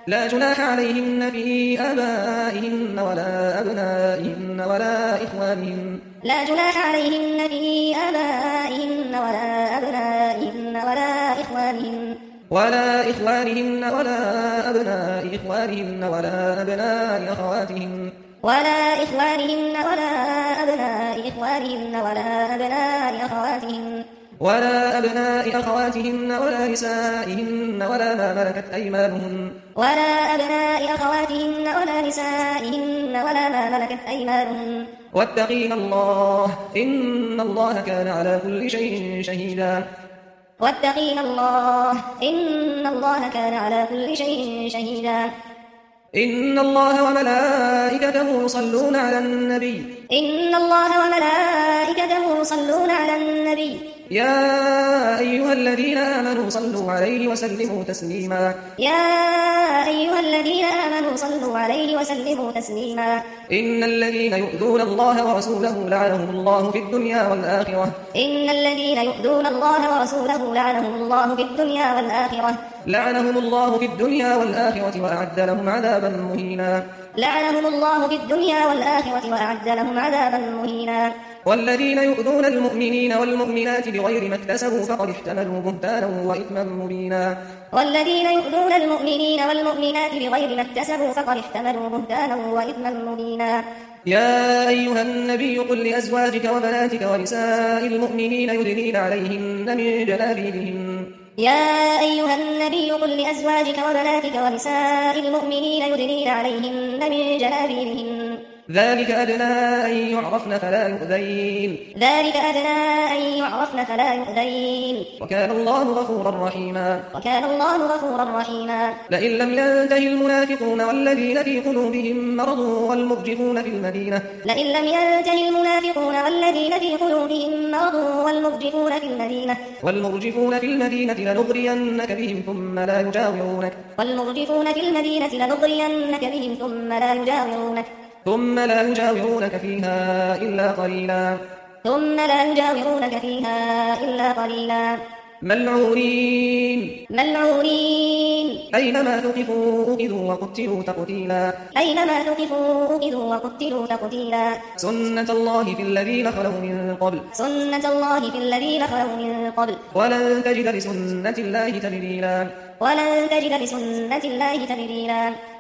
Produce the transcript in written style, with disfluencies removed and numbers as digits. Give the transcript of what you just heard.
لا جناح عليهن في آبائهن ولا أبنائهن ولا إخوانهن لا جناح عليهن في آبائهن ولا أبنائهن ولا إخوانهن ولا أبناء إخوانهن ولا أبناء أخواتهن ولا إخوانهن ولا أبناء إخوانهن ولا أبناء أخواتهن ولا نسائهن ولا ما ملكت أيمانهن واتقين الله إن الله كان على كل شيء شهيدا إن الله وملائكته يصلون على النبي يا أيها الذين آمنوا صلوا عليه وسلموا تسليما إن الذين يؤذون الله ورسوله لعنهم الله في الدنيا والآخرة وأعد لهم عذابا مهينا والذين يؤذون المؤمنين والمؤمنات بغير ما اكتسبوا فقد احتملوا بهتانا وإثما مبينا يا أيها النبي قل لأزواجك وبناتك ونساء المؤمنين يدنين عليهن من جلابيبهن ذلك أدنى أن يعرفن فلا يؤذين وكان الله غفورا رحيما لئن لم ينته المنافقون والذين في قلوبهم مرض والمرجفون في المدينة لنغرينك بهم ثم لا يجاورونك فيها إلا قليلا ملعونين أينما ثقفوا أخذوا وقتلوا تقتيلا سنة الله في الذين خلوا من قبل ولن تجد لسنة الله تبديلا